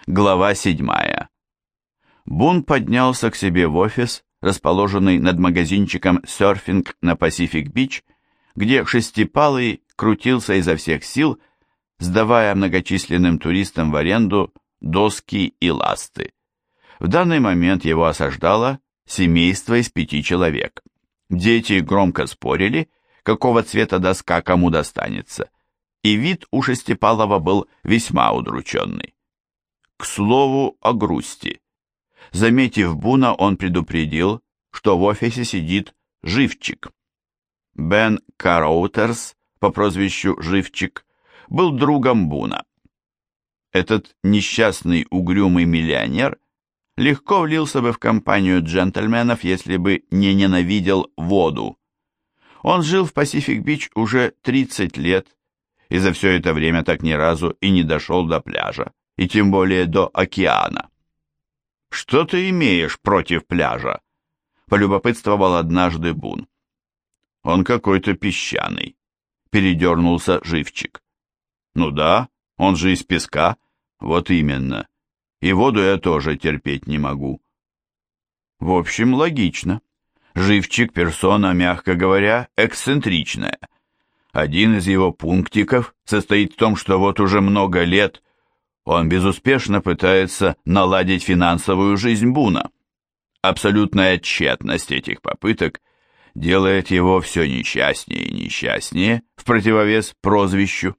Глава 7. Бун поднялся к себе в офис, расположенный над магазинчиком «Серфинг» на Пасифик-Бич, где Шестипалый крутился изо всех сил, сдавая многочисленным туристам в аренду доски и ласты. В данный момент его осаждало семейство из 5 человек. Дети громко спорили, какого цвета доска кому достанется, и вид у Шестипалова был весьма удрученный. К слову о грусти. Заметив Буна, он предупредил, что в офисе сидит Живчик. Бен Кароутерс, по прозвищу Живчик, был другом Буна. Этот несчастный угрюмый миллионер легко влился бы в компанию джентльменов, если бы не ненавидел воду. Он жил в Пасифик-Бич уже 30 лет, и за все это время так ни разу и не дошел до пляжа, и тем более до океана. «Что ты имеешь против пляжа?» — полюбопытствовал однажды Бун. «Он какой-то песчаный», — передернулся Живчик. «Ну да, он же из песка, вот именно. И воду я тоже терпеть не могу». В общем, логично. Живчик персона, мягко говоря, эксцентричная. Один из его пунктиков состоит в том, что вот уже много лет он безуспешно пытается наладить финансовую жизнь Буна. Абсолютная тщетность этих попыток делает его все несчастнее и несчастнее в противовес прозвищу.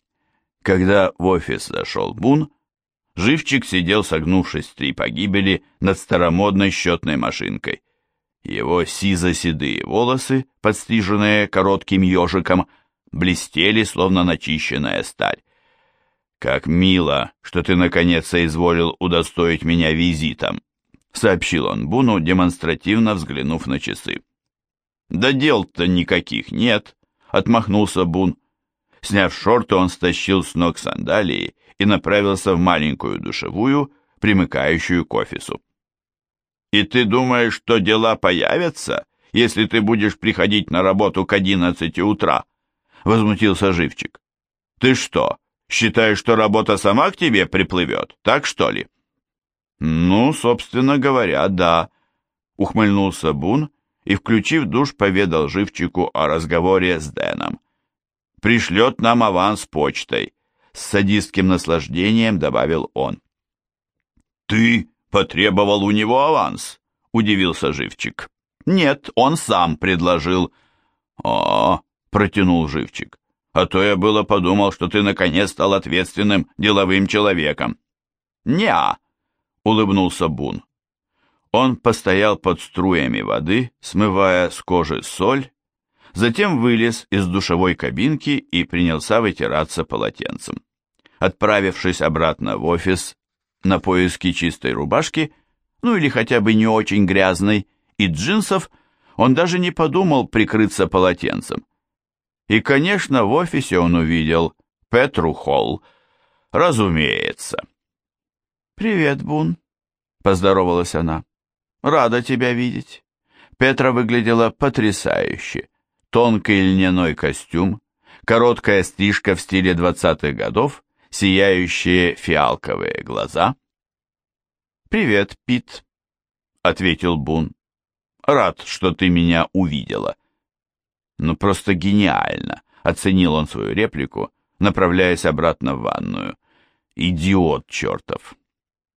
Когда в офис зашел Бун, Живчик сидел, согнувшись в 3 погибели, над старомодной счетной машинкой. Его сизо-седые волосы, подстриженные коротким ежиком, блестели, словно начищенная сталь. «Как мило, что ты, наконец, соизволил удостоить меня визитом», сообщил он Буну, демонстративно взглянув на часы. «Да дел-то никаких нет», — отмахнулся Бун. Сняв шорты, он стащил с ног сандалии и направился в маленькую душевую, примыкающую к офису. «И ты думаешь, что дела появятся, если ты будешь приходить на работу к 11 утра?» — возмутился Живчик. «Ты что, считаешь, что работа сама к тебе приплывет, так что ли?» «Ну, собственно говоря, да», — ухмыльнулся Бун и, включив душ, поведал Живчику о разговоре с Дэном. «Пришлет нам аванс почтой», — с садистским наслаждением добавил он. «Ты потребовал у него аванс?» — удивился Живчик. «Нет, он сам предложил». «А, — протянул Живчик, — а то я было подумал, что ты наконец стал ответственным деловым человеком». «Не-а», — улыбнулся Бун. Он постоял под струями воды, смывая с кожи соль, затем вылез из душевой кабинки и принялся вытираться полотенцем. Отправившись обратно в офис на поиски чистой рубашки, ну или хотя бы не очень грязной, и джинсов, он даже не подумал прикрыться полотенцем. И, конечно, в офисе он увидел Петру Холл, разумеется. «Привет, Бун», — поздоровалась она. «Рада тебя видеть». Петра выглядела потрясающе. Тонкий льняной костюм, короткая стрижка в стиле 20-х годов, сияющие фиалковые глаза. «Привет, Пит», — ответил Бун. «Рад, что ты меня увидела». «Ну, просто гениально», — оценил он свою реплику, направляясь обратно в ванную. «Идиот чертов».